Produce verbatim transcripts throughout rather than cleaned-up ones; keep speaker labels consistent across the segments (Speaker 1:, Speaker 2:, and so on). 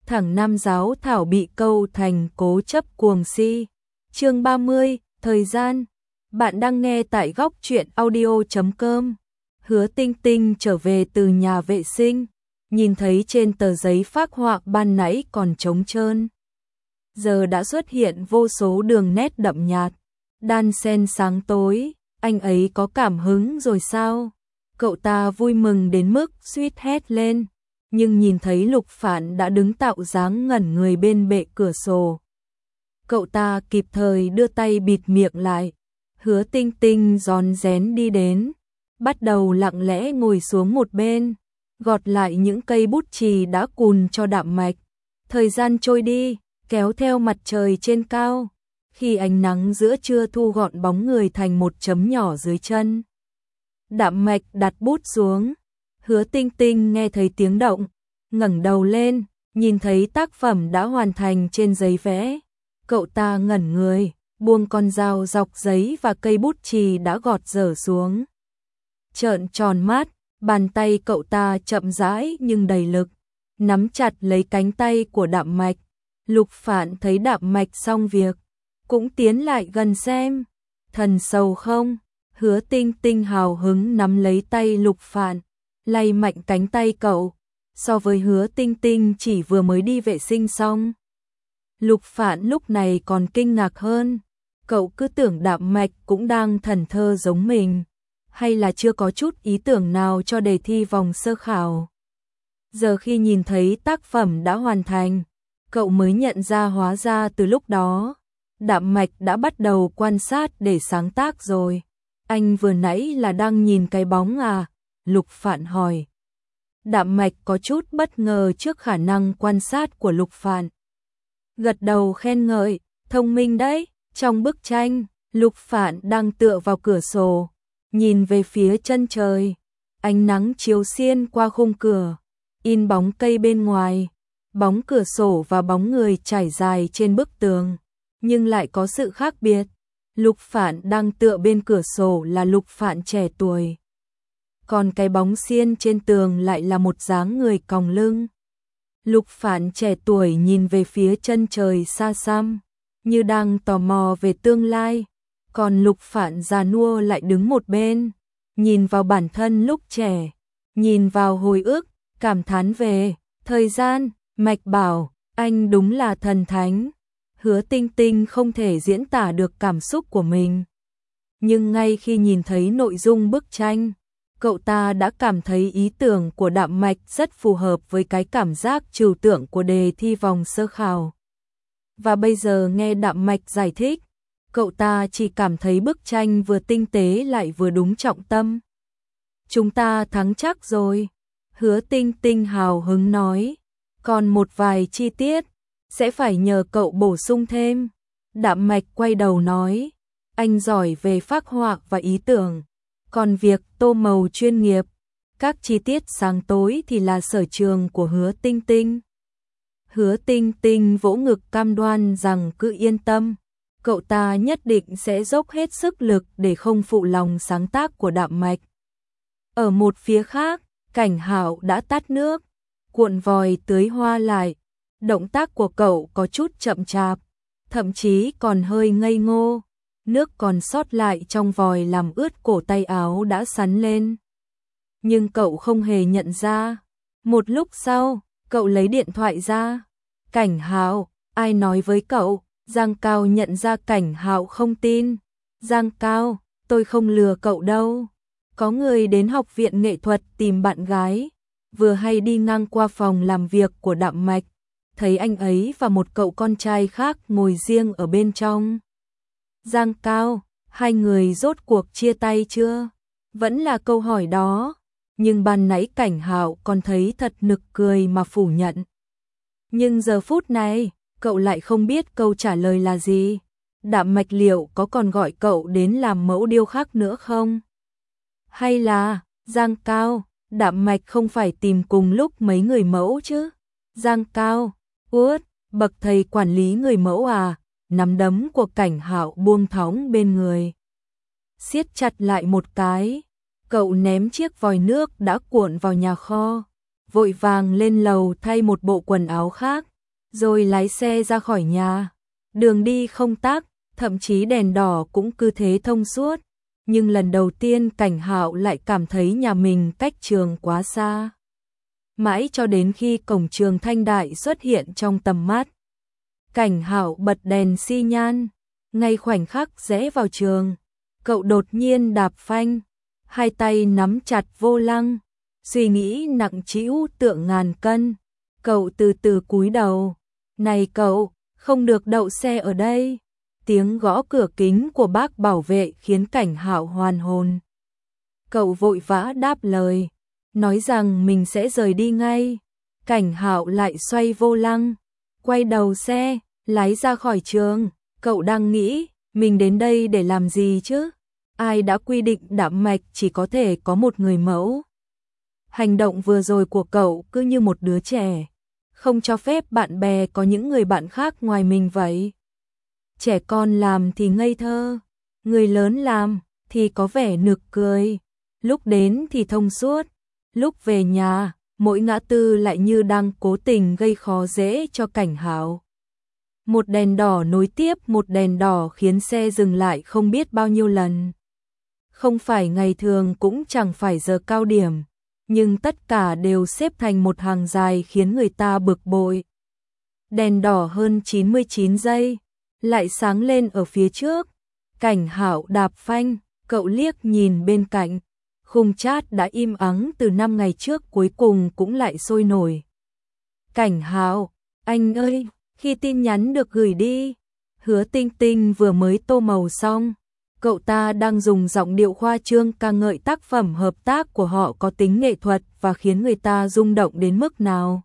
Speaker 1: thẳng nam giáo thảo bị câu thành cố chấp cuồng si. Chương ba mươi, thời gian. Bạn đang nghe tại góc truyện audio chấm com. Hứa Tinh Tinh trở về từ nhà vệ sinh, nhìn thấy trên tờ giấy phác họa ban nãy còn trống trơn. Giờ đã xuất hiện vô số đường nét đậm nhạt, đan xen sáng tối. Anh ấy có cảm hứng rồi sao? Cậu ta vui mừng đến mức suýt hét lên, nhưng nhìn thấy Lục Phạn đã đứng tạo dáng ngẩn người bên bệ cửa sổ. Cậu ta kịp thời đưa tay bịt miệng lại. Hứa Tinh Tinh rón rén đi đến, bắt đầu lặng lẽ ngồi xuống một bên, gọt lại những cây bút chì đã cùn cho Đạm Mạch. Thời gian trôi đi, kéo theo mặt trời trên cao, khi ánh nắng giữa trưa thu gọn bóng người thành một chấm nhỏ dưới chân. Đạm Mạch đặt bút xuống, Hứa Tinh Tinh nghe thấy tiếng động, ngẩng đầu lên, nhìn thấy tác phẩm đã hoàn thành trên giấy vẽ. Cậu ta ngẩn người, buông con dao dọc giấy và cây bút chì đã gọt dở xuống. Trợn tròn mắt, bàn tay cậu ta chậm rãi nhưng đầy lực, nắm chặt lấy cánh tay của Đạm Mạch. Lục Phạn thấy Đạm Mạch xong việc, cũng tiến lại gần xem. Thần sầu không? Hứa Tinh Tinh hào hứng nắm lấy tay Lục Phạn, lay mạnh cánh tay cậu. So với Hứa Tinh Tinh chỉ vừa mới đi vệ sinh xong, Lục Phạn lúc này còn kinh ngạc hơn. Cậu cứ tưởng Đạm Mạch cũng đang thần thơ giống mình, hay là chưa có chút ý tưởng nào cho đề thi vòng sơ khảo. Giờ khi nhìn thấy tác phẩm đã hoàn thành, cậu mới nhận ra hóa ra từ lúc đó, Đạm Mạch đã bắt đầu quan sát để sáng tác rồi. Anh vừa nãy là đang nhìn cái bóng à? Lục Phạn hỏi. Đạm Mạch có chút bất ngờ trước khả năng quan sát của Lục Phạn. Gật đầu khen ngợi, thông minh đấy. Trong bức tranh, Lục Phạn đang tựa vào cửa sổ, nhìn về phía chân trời. Ánh nắng chiếu xiên qua khung cửa, in bóng cây bên ngoài, bóng cửa sổ và bóng người trải dài trên bức tường. Nhưng lại có sự khác biệt. Lục Phạn đang tựa bên cửa sổ là Lục Phạn trẻ tuổi, còn cái bóng xiên trên tường lại là một dáng người còng lưng. Lục Phạn trẻ tuổi nhìn về phía chân trời xa xăm, như đang tò mò về tương lai, còn Lục Phạn già nua lại đứng một bên, nhìn vào bản thân lúc trẻ, nhìn vào hồi ức, cảm thán về thời gian. Mạch bảo, anh đúng là thần thánh. Hứa Tinh Tinh không thể diễn tả được cảm xúc của mình, nhưng ngay khi nhìn thấy nội dung bức tranh, cậu ta đã cảm thấy ý tưởng của Đạm Mạch rất phù hợp với cái cảm giác trừu tượng của đề thi vòng sơ khảo. Và bây giờ nghe Đạm Mạch giải thích, cậu ta chỉ cảm thấy bức tranh vừa tinh tế lại vừa đúng trọng tâm. Chúng ta thắng chắc rồi, Hứa Tinh Tinh hào hứng nói, còn một vài chi tiết sẽ phải nhờ cậu bổ sung thêm. Đạm Mạch quay đầu nói, anh giỏi về phác họa và ý tưởng, còn việc tô màu chuyên nghiệp, các chi tiết sáng tối thì là sở trường của Hứa Tinh Tinh. Hứa Tinh Tinh vỗ ngực cam đoan rằng cứ yên tâm, cậu ta nhất định sẽ dốc hết sức lực để không phụ lòng sáng tác của Đạm Mạch. Ở một phía khác, Cảnh Hạo đã tắt nước, cuộn vòi tưới hoa lại. Động tác của cậu có chút chậm chạp, thậm chí còn hơi ngây ngô. Nước còn sót lại trong vòi làm ướt cổ tay áo đã sắn lên. Nhưng cậu không hề nhận ra. Một lúc sau, cậu lấy điện thoại ra. Cảnh Hạo, ai nói với cậu? Giang Cao nhận ra Cảnh Hạo không tin. Giang Cao, tôi không lừa cậu đâu. Có người đến học viện nghệ thuật tìm bạn gái, vừa hay đi ngang qua phòng làm việc của Đạm Mạch, thấy anh ấy và một cậu con trai khác ngồi riêng ở bên trong. Giang Cao, hai người rốt cuộc chia tay chưa? Vẫn là câu hỏi đó, nhưng ban nãy Cảnh Hạo còn thấy thật nực cười mà phủ nhận. Nhưng giờ phút này, cậu lại không biết câu trả lời là gì. Đạm Mạch liệu có còn gọi cậu đến làm mẫu điêu khắc nữa không? Hay là, Giang Cao, Đạm Mạch không phải tìm cùng lúc mấy người mẫu chứ? Giang Cao, út, bậc thầy quản lý người mẫu à? Nắm đấm của Cảnh Hạo buông thõng bên người, siết chặt lại một cái. Cậu ném chiếc vòi nước đã cuộn vào nhà kho, vội vàng lên lầu thay một bộ quần áo khác, rồi lái xe ra khỏi nhà. Đường đi không tắc, thậm chí đèn đỏ cũng cứ thế thông suốt. Nhưng lần đầu tiên Cảnh Hạo lại cảm thấy nhà mình cách trường quá xa. Mãi cho đến khi cổng trường Thanh Đại xuất hiện trong tầm mắt. Cảnh Hạo bật đèn xi nhan, ngay khoảnh khắc rẽ vào trường, cậu đột nhiên đạp phanh, hai tay nắm chặt vô lăng, suy nghĩ nặng trĩu tượng ngàn cân. Cậu từ từ cúi đầu, "Này cậu, không được đậu xe ở đây." Tiếng gõ cửa kính của bác bảo vệ khiến Cảnh Hạo hoàn hồn. Cậu vội vã đáp lời, nói rằng mình sẽ rời đi ngay. Cảnh Hạo lại xoay vô lăng, quay đầu xe, lái ra khỏi trường. Cậu đang nghĩ, mình đến đây để làm gì chứ? Ai đã quy định Đạm Mạch chỉ có thể có một người mẫu? Hành động vừa rồi của cậu cứ như một đứa trẻ, không cho phép bạn bè có những người bạn khác ngoài mình vậy. Trẻ con làm thì ngây thơ, người lớn làm thì có vẻ nực cười. Lúc đến thì thông suốt, lúc về nhà, mỗi ngã tư lại như đang cố tình gây khó dễ cho Cảnh Hạo. Một đèn đỏ nối tiếp một đèn đỏ khiến xe dừng lại không biết bao nhiêu lần. Không phải ngày thường cũng chẳng phải giờ cao điểm, nhưng tất cả đều xếp thành một hàng dài khiến người ta bực bội. Đèn đỏ hơn chín mươi chín giây, lại sáng lên ở phía trước. Cảnh Hạo đạp phanh, cậu liếc nhìn bên cạnh. Khung chat đã im ắng từ năm ngày trước cuối cùng cũng lại sôi nổi. "Cảnh Hạo, anh ơi, khi tin nhắn được gửi đi." Hứa Tinh Tinh vừa mới tô màu xong. Cậu ta đang dùng giọng điệu khoa trương ca ngợi tác phẩm hợp tác của họ có tính nghệ thuật và khiến người ta rung động đến mức nào.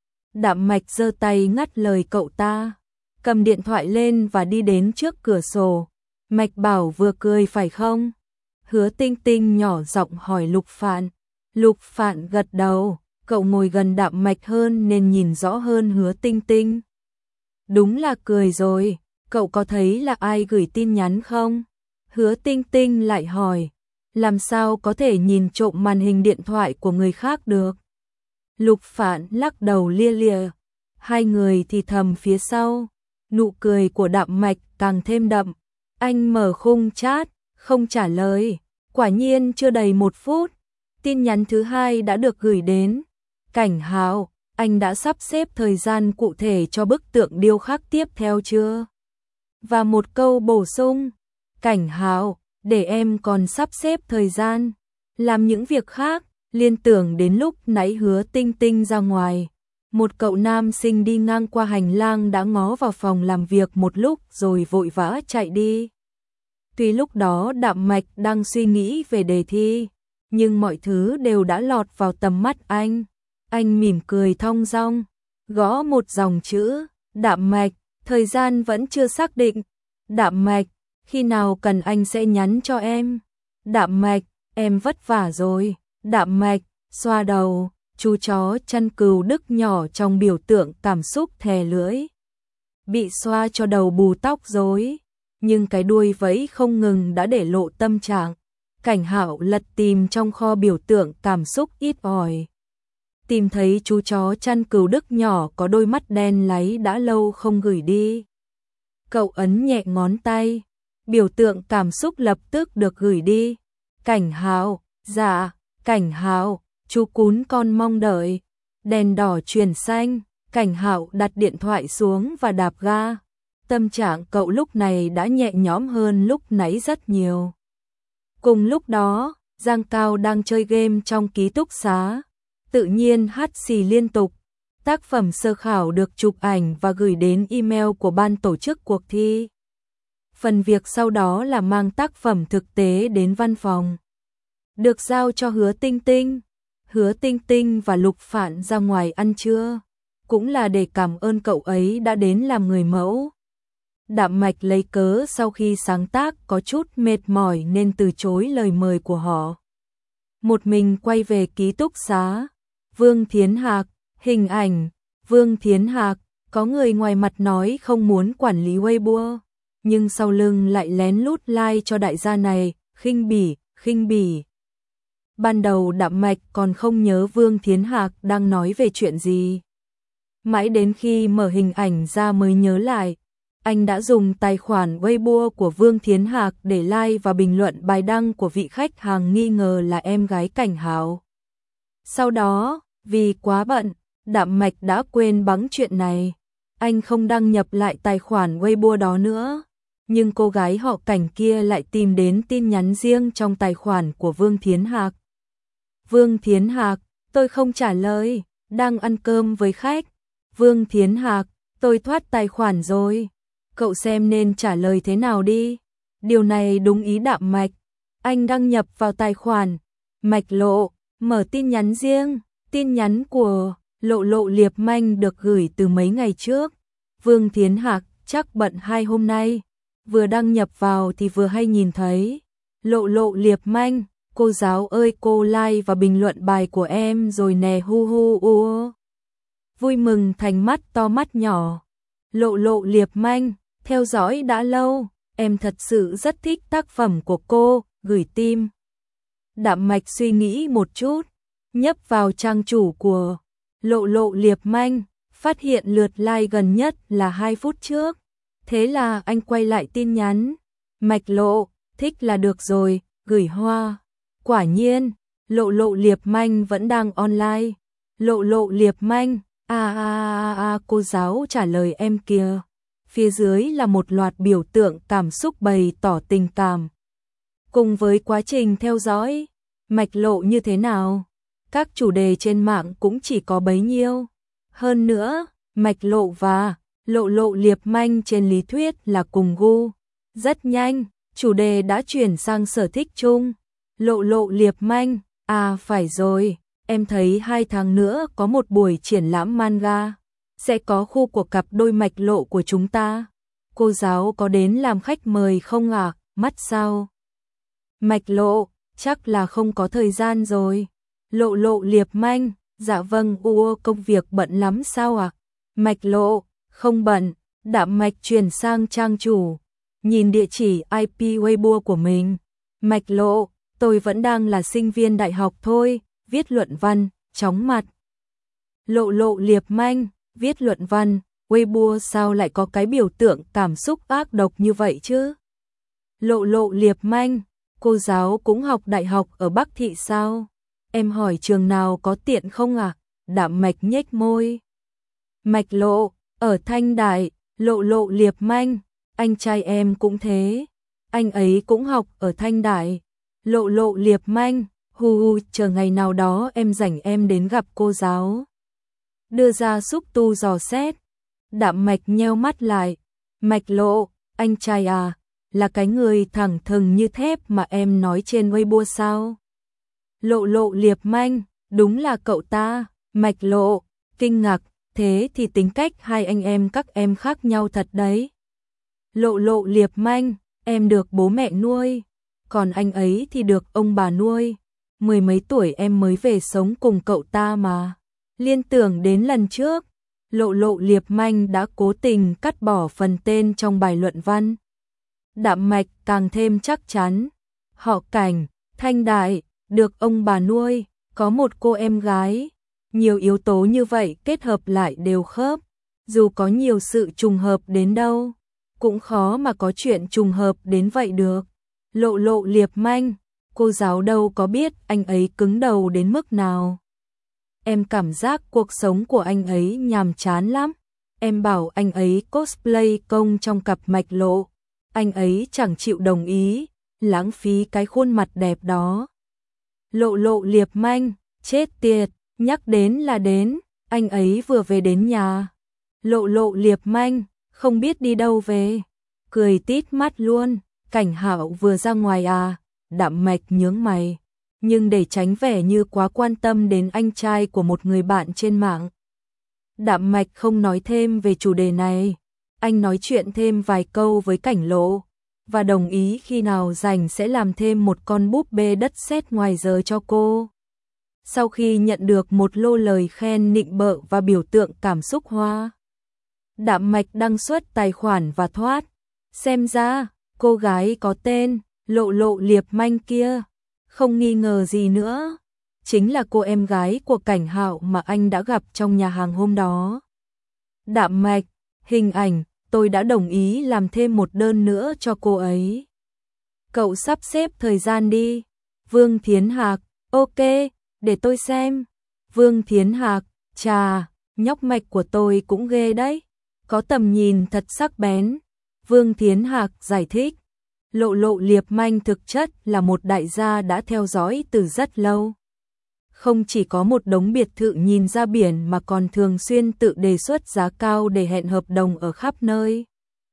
Speaker 1: Đạm Mạch giơ tay ngắt lời cậu ta, cầm điện thoại lên và đi đến trước cửa sổ. "Mạch bảo vừa cười phải không?" Hứa Tinh Tinh nhỏ giọng hỏi Lục Phạn. Lục Phạn gật đầu, cậu ngồi gần Đạm Mạch hơn nên nhìn rõ hơn Hứa Tinh Tinh. "Đúng là cười rồi, cậu có thấy là ai gửi tin nhắn không?" Hứa Tinh Tinh lại hỏi. "Làm sao có thể nhìn trộm màn hình điện thoại của người khác được?" Lục Phạn lắc đầu lia lịa. Hai người thì thầm phía sau. Nụ cười của Đạm Mạch càng thêm đậm. Anh mở khung chat, không trả lời. Quả nhiên chưa đầy một phút, tin nhắn thứ hai đã được gửi đến. "Cảnh Hạo, anh đã sắp xếp thời gian cụ thể cho bức tượng điêu khắc tiếp theo chưa?" Và một câu bổ sung, "Cảnh Hạo, để em còn sắp xếp thời gian làm những việc khác." Liên tưởng đến lúc nãy Hứa Tinh Tinh ra ngoài, một cậu nam sinh đi ngang qua hành lang đã ngó vào phòng làm việc một lúc rồi vội vã chạy đi. Tuy lúc đó Đạm Mạch đang suy nghĩ về đề thi, nhưng mọi thứ đều đã lọt vào tầm mắt anh. Anh mỉm cười thong dong, gõ một dòng chữ, "Đạm Mạch, thời gian vẫn chưa xác định." "Đạm Mạch, khi nào cần anh sẽ nhắn cho em." "Đạm Mạch, em vất vả rồi." Đạm Mạch xoa đầu, chú chó chăn cừu Đức nhỏ trong biểu tượng cảm xúc thè lưỡi. Bị xoa cho đầu bù tóc rối, nhưng cái đuôi vẫy không ngừng đã để lộ tâm trạng. Cảnh Hạo lật tìm trong kho biểu tượng cảm xúc ít ỏi. Tìm thấy chú chó chăn cừu Đức nhỏ có đôi mắt đen láy đã lâu không gửi đi. Cậu ấn nhẹ ngón tay, biểu tượng cảm xúc lập tức được gửi đi. "Cảnh Hạo, dạ." "Cảnh Hạo, chú cún con mong đợi." Đèn đỏ chuyển xanh, Cảnh Hạo đặt điện thoại xuống và đạp ga. Tâm trạng cậu lúc này đã nhẹ nhõm hơn lúc nãy rất nhiều. Cùng lúc đó, Giang Cao đang chơi game trong ký túc xá, tự nhiên hắt xì liên tục. Tác phẩm sơ khảo được chụp ảnh và gửi đến email của ban tổ chức cuộc thi. Phần việc sau đó là mang tác phẩm thực tế đến văn phòng, được giao cho Hứa Tinh Tinh. Hứa Tinh Tinh và Lục Phạn ra ngoài ăn trưa, cũng là để cảm ơn cậu ấy đã đến làm người mẫu. Đạm Mạch lấy cớ sau khi sáng tác có chút mệt mỏi nên từ chối lời mời của họ. Một mình quay về ký túc xá. Vương Thiến Hạc, hình ảnh. Vương Thiến Hạc, có người ngoài mặt nói không muốn quản lý Weibo, nhưng sau lưng lại lén lút like cho đại gia này, khinh bỉ, khinh bỉ. Ban đầu Đạm Mạch còn không nhớ Vương Thiến Hạc đang nói về chuyện gì. Mãi đến khi mở hình ảnh ra mới nhớ lại, anh đã dùng tài khoản Weibo của Vương Thiến Hạc để like và bình luận bài đăng của vị khách hàng nghi ngờ là em gái Cảnh Hạo. Sau đó, vì quá bận, Đạm Mạch đã quên bẵng chuyện này. Anh không đăng nhập lại tài khoản Weibo đó nữa. Nhưng cô gái họ Cảnh kia lại tìm đến tin nhắn riêng trong tài khoản của Vương Thiến Hạc. Vương Thiến Hạc, tôi không trả lời, đang ăn cơm với khách. Vương Thiến Hạc, tôi thoát tài khoản rồi. Cậu xem nên trả lời thế nào đi. Điều này đúng ý Đạm Mạch. Anh đăng nhập vào tài khoản Mạch Lộ, mở tin nhắn riêng. Tin nhắn của Lộ Lộ Liệp Manh được gửi từ mấy ngày trước. Vương Thiến Hạc chắc bận hai hôm nay. Vừa đăng nhập vào thì vừa hay nhìn thấy. Lộ Lộ Liệp Manh, cô giáo ơi cô like và bình luận bài của em rồi nè hu hu u. Vui mừng thành mắt to mắt nhỏ. Lộ Lộ Liệp Manh, theo dõi đã lâu, em thật sự rất thích tác phẩm của cô, gửi tim. Đạm Mạch suy nghĩ một chút, nhấp vào trang chủ của Lộ Lộ Liệp Manh, phát hiện lượt like gần nhất là hai phút trước. Thế là anh quay lại tin nhắn. Mạch Lộ, thích là được rồi, gửi hoa. Quả nhiên, Lộ Lộ Liệp Manh vẫn đang online. Lộ Lộ Liệp Manh, a a a a cô giáo trả lời em kìa. Phía dưới là một loạt biểu tượng cảm xúc bày tỏ tình cảm. Cùng với quá trình theo dõi, Mạch Lộ như thế nào? Các chủ đề trên mạng cũng chỉ có bấy nhiêu. Hơn nữa, Mạch Lộ và Lộ Lộ Liệp Manh trên lý thuyết là cùng gu. Rất nhanh, chủ đề đã chuyển sang sở thích chung. Lộ Lộ Liệp Manh, à phải rồi, em thấy hai tháng nữa có một buổi triển lãm manga. Sẽ có khu của cặp đôi Mạch Lộ của chúng ta. Cô giáo có đến làm khách mời không ạ? À? Mắt sao? Mạch Lộ, chắc là không có thời gian rồi. Lộ Lộ Liệp Manh, dạ vâng ua công việc bận lắm sao ạ? À? Mạch Lộ, không bận. Đạm Mạch chuyển sang trang chủ. Nhìn địa chỉ i pê Weibo của mình. Mạch Lộ, tôi vẫn đang là sinh viên đại học thôi, viết luận văn, chóng mặt. Lộ Lộ Liệp Manh, viết luận văn, Weibo sao lại có cái biểu tượng cảm xúc ác độc như vậy chứ? Lộ Lộ Liệp Manh, cô giáo cũng học đại học ở Bắc Thị sao? Em hỏi trường nào có tiện không à? Đạm Mạch nhếch môi. Mạch Lộ, ở Thanh Đại. Lộ Lộ Liệp Manh, anh trai em cũng thế. Anh ấy cũng học ở Thanh Đại. Lộ Lộ Liệp Manh, hu hu, chờ ngày nào đó em rảnh em đến gặp cô giáo. Đưa ra xúc tu dò xét. Đạm Mạch nheo mắt lại. Mạch Lộ, anh trai à, là cái người thẳng thừng như thép mà em nói trên Weibo sao? Lộ Lộ Liệp Manh, đúng là cậu ta. Mạch Lộ, kinh ngạc, thế thì tính cách hai anh em các em khác nhau thật đấy. Lộ Lộ Liệp Manh, em được bố mẹ nuôi, còn anh ấy thì được ông bà nuôi. Mười mấy tuổi em mới về sống cùng cậu ta mà. Liên tưởng đến lần trước, Lộ Lộ Liệp Manh đã cố tình cắt bỏ phần tên trong bài luận văn. Đạm Mạch càng thêm chắc chắn. Họ Cảnh, Thanh Đại, được ông bà nuôi, có một cô em gái. Nhiều yếu tố như vậy kết hợp lại đều khớp. Dù có nhiều sự trùng hợp đến đâu, cũng khó mà có chuyện trùng hợp đến vậy được. Lộ Lộ Liệp Manh, cô giáo đâu có biết anh ấy cứng đầu đến mức nào. Em cảm giác cuộc sống của anh ấy nhàm chán lắm. Em bảo anh ấy cosplay công trong cặp Mạch Lộ. Anh ấy chẳng chịu đồng ý, lãng phí cái khuôn mặt đẹp đó. Lộ Lộ Liệp Manh, chết tiệt, nhắc đến là đến, anh ấy vừa về đến nhà. Lộ Lộ Liệp Manh, không biết đi đâu về. Cười tít mắt luôn, Cảnh Hạo vừa ra ngoài à? Đạm Mạch nhướng mày. Nhưng để tránh vẻ như quá quan tâm đến anh trai của một người bạn trên mạng, Đạm Mạch không nói thêm về chủ đề này. Anh nói chuyện thêm vài câu với Cảnh Lộ và đồng ý khi nào rảnh sẽ làm thêm một con búp bê đất sét ngoài giờ cho cô. Sau khi nhận được một lô lời khen nịnh bợ và biểu tượng cảm xúc hoa, Đạm Mạch đăng xuất tài khoản và thoát. Xem ra, cô gái có tên Lộ Lộ Liệp Manh kia, không nghi ngờ gì nữa, chính là cô em gái của Cảnh Hạo mà anh đã gặp trong nhà hàng hôm đó. Đạm Mạch, hình ảnh, tôi đã đồng ý làm thêm một đơn nữa cho cô ấy. Cậu sắp xếp thời gian đi. Vương Thiến Hạc, ok, để tôi xem. Vương Thiến Hạc, chà, nhóc Mạch của tôi cũng ghê đấy. Có tầm nhìn thật sắc bén. Vương Thiến Hạc giải thích. Lộ Lộ Liệp Manh thực chất là một đại gia đã theo dõi từ rất lâu. Không chỉ có một đống biệt thự nhìn ra biển mà còn thường xuyên tự đề xuất giá cao để hẹn hợp đồng ở khắp nơi.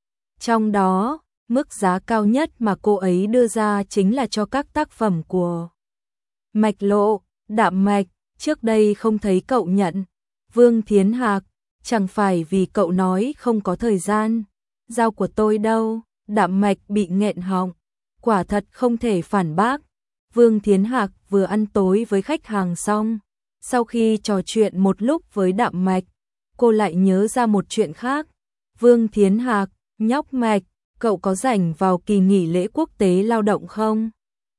Speaker 1: Trong đó, mức giá cao nhất mà cô ấy đưa ra chính là cho các tác phẩm của Mạch Lộ, Đạm Mạch, trước đây không thấy cậu nhận. Vương Thiến Hạc, chẳng phải vì cậu nói không có thời gian. Giao của tôi đâu, Đạm Mạch bị nghẹn họng, quả thật không thể phản bác. Vương Thiến Hạc vừa ăn tối với khách hàng xong, sau khi trò chuyện một lúc với Đạm Mạch, cô lại nhớ ra một chuyện khác. Vương Thiến Hạc, nhóc Mạch, cậu có rảnh vào kỳ nghỉ lễ quốc tế lao động không?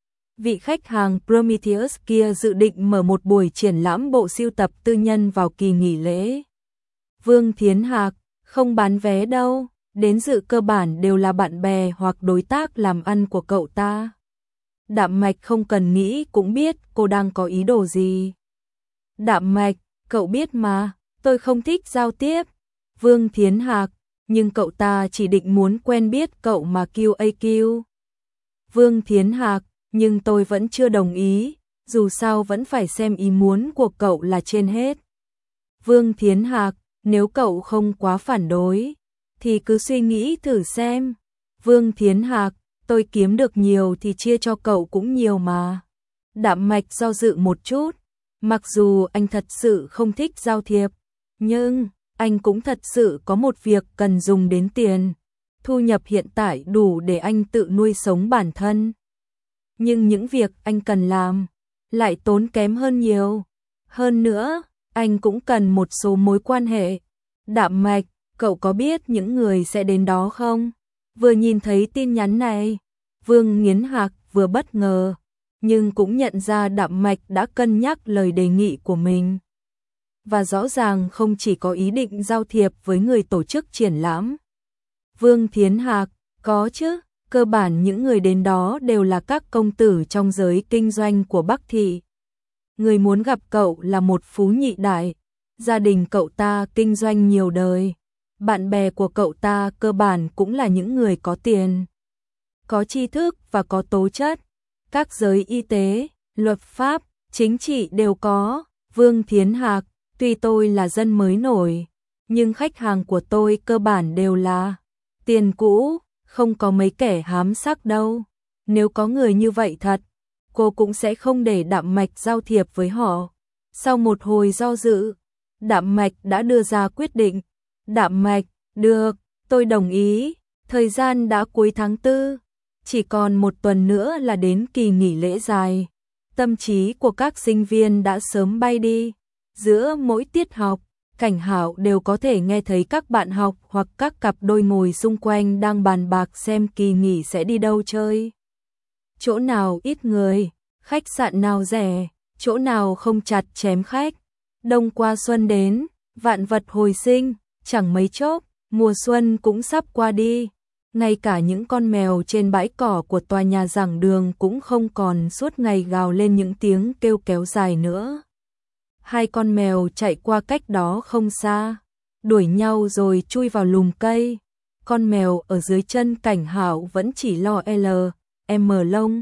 Speaker 1: Vị khách hàng Prometheus kia dự định mở một buổi triển lãm bộ sưu tập tư nhân vào kỳ nghỉ lễ. Vương Thiến Hạc, không bán vé đâu, đến dự cơ bản đều là bạn bè hoặc đối tác làm ăn của cậu ta. Đạm Mạch không cần nghĩ cũng biết cô đang có ý đồ gì. Đạm Mạch, cậu biết mà, tôi không thích giao tiếp. Vương Thiến Hạc, nhưng cậu ta chỉ định muốn quen biết cậu mà quy a quy. Vương Thiến Hạc, nhưng tôi vẫn chưa đồng ý, dù sao vẫn phải xem ý muốn của cậu là trên hết. Vương Thiến Hạc, nếu cậu không quá phản đối, thì cứ suy nghĩ thử xem. Vương Thiến Hạc, tôi kiếm được nhiều thì chia cho cậu cũng nhiều mà. Đạm Mạch do dự một chút, mặc dù anh thật sự không thích giao thiệp, nhưng anh cũng thật sự có một việc cần dùng đến tiền. Thu nhập hiện tại đủ để anh tự nuôi sống bản thân. Nhưng những việc anh cần làm lại tốn kém hơn nhiều. Hơn nữa, anh cũng cần một số mối quan hệ. Đạm Mạch, cậu có biết những người sẽ đến đó không? Vừa nhìn thấy tin nhắn này, Vương Thiến Hạc vừa bất ngờ, nhưng cũng nhận ra Đạm Mạch đã cân nhắc lời đề nghị của mình. Và rõ ràng không chỉ có ý định giao thiệp với người tổ chức triển lãm. Vương Thiến Hạc, có chứ, cơ bản những người đến đó đều là các công tử trong giới kinh doanh của Bắc Thị. Người muốn gặp cậu là một phú nhị đại, gia đình cậu ta kinh doanh nhiều đời. Bạn bè của cậu ta cơ bản cũng là những người có tiền, có tri thức và có tố chất. Các giới y tế, luật pháp, chính trị đều có. Vương Thiến Hạc, tuy tôi là dân mới nổi, nhưng khách hàng của tôi cơ bản đều là tiền cũ, không có mấy kẻ hám sắc đâu. Nếu có người như vậy thật, cô cũng sẽ không để Đạm Mạch giao thiệp với họ. Sau một hồi do dự, Đạm Mạch đã đưa ra quyết định. Đạm Mạch, được, tôi đồng ý. Thời gian đã cuối tháng tư, chỉ còn một tuần nữa là đến kỳ nghỉ lễ dài. Tâm trí của các sinh viên đã sớm bay đi. Giữa mỗi tiết học, Cảnh Hạo đều có thể nghe thấy các bạn học hoặc các cặp đôi ngồi xung quanh đang bàn bạc xem kỳ nghỉ sẽ đi đâu chơi. Chỗ nào ít người, khách sạn nào rẻ, chỗ nào không chặt chém khách. Đông qua xuân đến, vạn vật hồi sinh, chẳng mấy chốc, mùa xuân cũng sắp qua đi. Ngay cả những con mèo trên bãi cỏ của tòa nhà giảng đường cũng không còn suốt ngày gào lên những tiếng kêu kéo dài nữa. Hai con mèo chạy qua cách đó không xa, đuổi nhau rồi chui vào lùm cây. Con mèo ở dưới chân Cảnh Hạo vẫn chỉ lo L, M lông.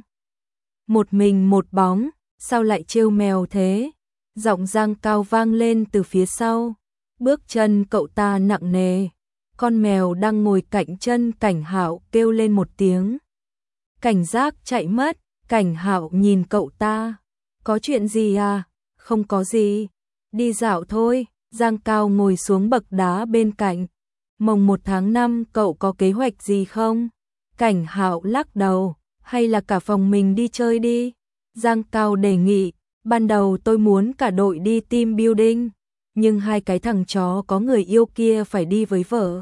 Speaker 1: Một mình một bóng, sao lại trêu mèo thế? Giọng Giang Cao vang lên từ phía sau. Bước chân cậu ta nặng nề. Con mèo đang ngồi cạnh chân Cảnh Hạo kêu lên một tiếng. Cảnh giác chạy mất. Cảnh Hạo nhìn cậu ta. Có chuyện gì à? Không có gì. Đi dạo thôi. Giang Cao ngồi xuống bậc đá bên cạnh. Mồng một tháng năm cậu có kế hoạch gì không? Cảnh Hạo lắc đầu. Hay là cả phòng mình đi chơi đi? Giang Cao đề nghị. Ban đầu tôi muốn cả đội đi team building, nhưng hai cái thằng chó có người yêu kia phải đi với vợ.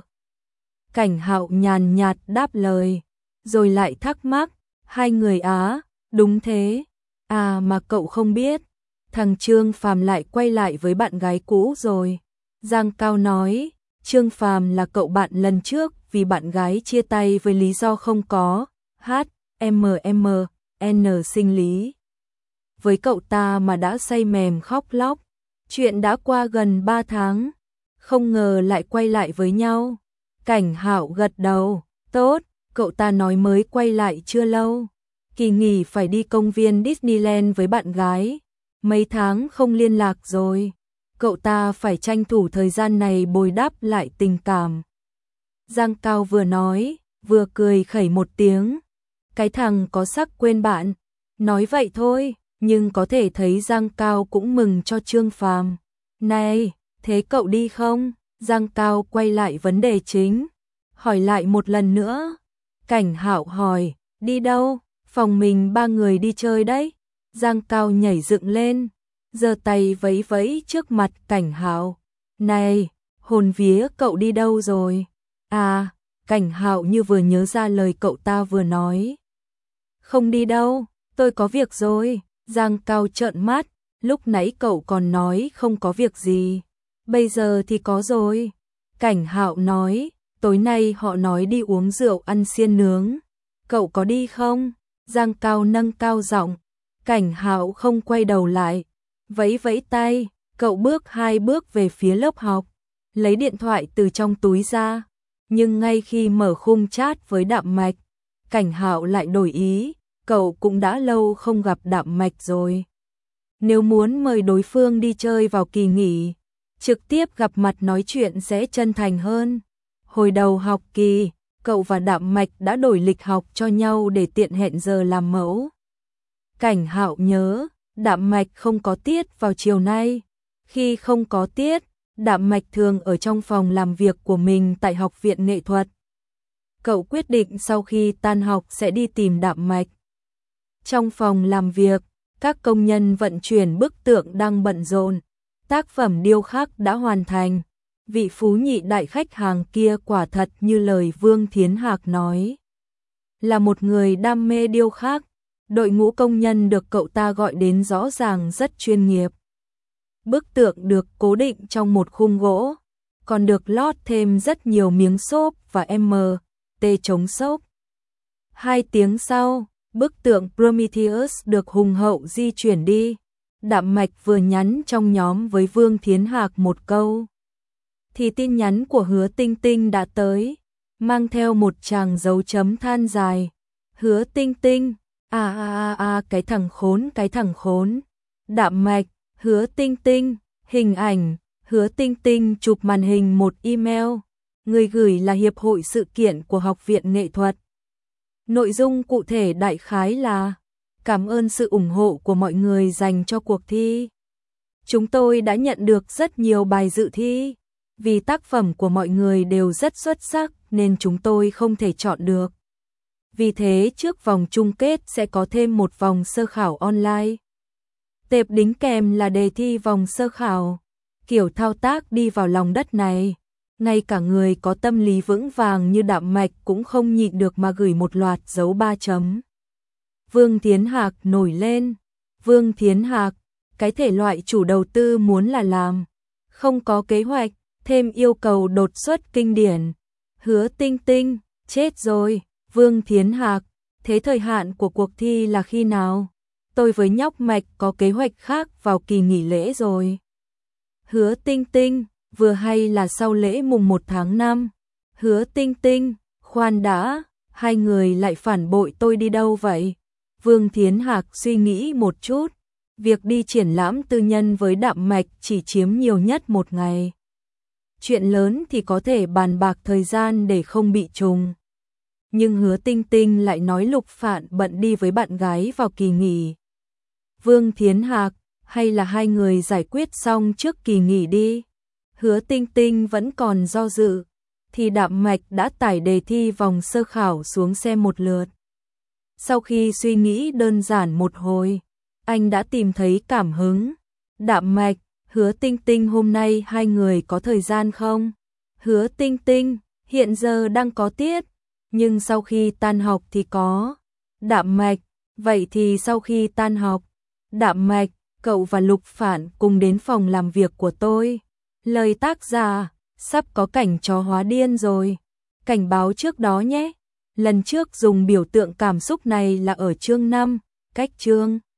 Speaker 1: Cảnh Hạo nhàn nhạt đáp lời, rồi lại thắc mắc, hai người á, đúng thế. À mà cậu không biết, thằng Trương Phàm lại quay lại với bạn gái cũ rồi. Giang Cao nói, Trương Phàm là cậu bạn lần trước vì bạn gái chia tay với lý do không có H M M N sinh lý. Với cậu ta mà đã say mềm khóc lóc. Chuyện đã qua gần ba tháng, không ngờ lại quay lại với nhau. Cảnh Hạo gật đầu, tốt, cậu ta nói mới quay lại chưa lâu. Kỳ nghỉ phải đi công viên Disneyland với bạn gái. Mấy tháng không liên lạc rồi. Cậu ta phải tranh thủ thời gian này bồi đắp lại tình cảm. Giang Cao vừa nói, vừa cười khẩy một tiếng. Cái thằng có sắc quên bạn. Nói vậy thôi, nhưng có thể thấy Giang Cao cũng mừng cho Trương Phàm. Này, thế cậu đi không? Giang Cao quay lại vấn đề chính. Hỏi lại một lần nữa. Cảnh Hạo hỏi, đi đâu? Phòng mình ba người đi chơi đấy. Giang Cao nhảy dựng lên, giơ tay vẫy vẫy trước mặt Cảnh Hạo. Này, hồn vía cậu đi đâu rồi? À, Cảnh Hạo như vừa nhớ ra lời cậu ta vừa nói. Không đi đâu, tôi có việc rồi. Giang Cao trợn mắt, lúc nãy cậu còn nói không có việc gì. Bây giờ thì có rồi. Cảnh Hạo nói, tối nay họ nói đi uống rượu ăn xiên nướng. Cậu có đi không? Giang Cao nâng cao giọng. Cảnh Hạo không quay đầu lại, vẫy vẫy tay, cậu bước hai bước về phía lớp học, lấy điện thoại từ trong túi ra, nhưng ngay khi mở khung chat với Đạm Mạch, Cảnh Hạo lại đổi ý, cậu cũng đã lâu không gặp Đạm Mạch rồi. Nếu muốn mời đối phương đi chơi vào kỳ nghỉ, trực tiếp gặp mặt nói chuyện sẽ chân thành hơn. Hồi đầu học kỳ, cậu và Đạm Mạch đã đổi lịch học cho nhau để tiện hẹn giờ làm mẫu. Cảnh Hạo nhớ, Đạm Mạch không có tiết vào chiều nay. Khi không có tiết, Đạm Mạch thường ở trong phòng làm việc của mình tại Học viện Nghệ thuật. Cậu quyết định sau khi tan học sẽ đi tìm Đạm Mạch. Trong phòng làm việc, các công nhân vận chuyển bức tượng đang bận rộn. Tác phẩm điêu khắc đã hoàn thành. Vị phú nhị đại khách hàng kia quả thật như lời Vương Thiến Hạc nói. Là một người đam mê điêu khắc. Đội ngũ công nhân được cậu ta gọi đến rõ ràng rất chuyên nghiệp. Bức tượng được cố định trong một khung gỗ, còn được lót thêm rất nhiều miếng xốp và M T chống xốp. Hai tiếng sau, bức tượng Prometheus được hùng hậu di chuyển đi. Đạm Mạch vừa nhắn trong nhóm với Vương Thiến Hạc một câu, thì tin nhắn của Hứa Tinh Tinh đã tới, mang theo một tràng dấu chấm than dài. Hứa Tinh Tinh, à à à à cái thằng khốn, cái thằng khốn. Đạm Mạch, Hứa Tinh Tinh, hình ảnh, Hứa Tinh Tinh chụp màn hình một email. Người gửi là Hiệp hội Sự kiện của Học viện Nghệ thuật. Nội dung cụ thể đại khái là: cảm ơn sự ủng hộ của mọi người dành cho cuộc thi. Chúng tôi đã nhận được rất nhiều bài dự thi. Vì tác phẩm của mọi người đều rất xuất sắc nên chúng tôi không thể chọn được. Vì thế trước vòng chung kết sẽ có thêm một vòng sơ khảo online. Tệp đính kèm là đề thi vòng sơ khảo. Kiểu thao tác đi vào lòng đất này, ngay cả người có tâm lý vững vàng như Đạm Mạch cũng không nhịn được mà gửi một loạt dấu ba chấm. Vương Thiến Hạc nổi lên. Vương Thiến Hạc, cái thể loại chủ đầu tư muốn là làm, không có kế hoạch, thêm yêu cầu đột xuất kinh điển. Hứa Tinh Tinh, chết rồi. Vương Thiến Hạc, thế thời hạn của cuộc thi là khi nào? Tôi với nhóc Mạch có kế hoạch khác vào kỳ nghỉ lễ rồi. Hứa Tinh Tinh, vừa hay là sau lễ mùng một tháng năm. Hứa Tinh Tinh, khoan đã, hai người lại phản bội tôi đi đâu vậy? Vương Thiến Hạc suy nghĩ một chút, việc đi triển lãm tư nhân với Đạm Mạch chỉ chiếm nhiều nhất một ngày. Chuyện lớn thì có thể bàn bạc thời gian để không bị trùng. Nhưng Hứa Tinh Tinh lại nói Lục Phạn bận đi với bạn gái vào kỳ nghỉ. Vương Thiến Hạc, hay là hai người giải quyết xong trước kỳ nghỉ đi? Hứa Tinh Tinh vẫn còn do dự, thì Đạm Mạch đã tải đề thi vòng sơ khảo xuống xem một lượt. Sau khi suy nghĩ đơn giản một hồi, anh đã tìm thấy cảm hứng. Đạm Mạch, Hứa Tinh Tinh, hôm nay hai người có thời gian không? Hứa Tinh Tinh, hiện giờ đang có tiết, nhưng sau khi tan học thì có. Đạm Mạch, vậy thì sau khi tan học. Đạm Mạch, cậu và Lục Phạn cùng đến phòng làm việc của tôi. Lời tác giả, sắp có cảnh chó hóa điên rồi. Cảnh báo trước đó nhé. Lần trước dùng biểu tượng cảm xúc này là ở chương năm, cách chương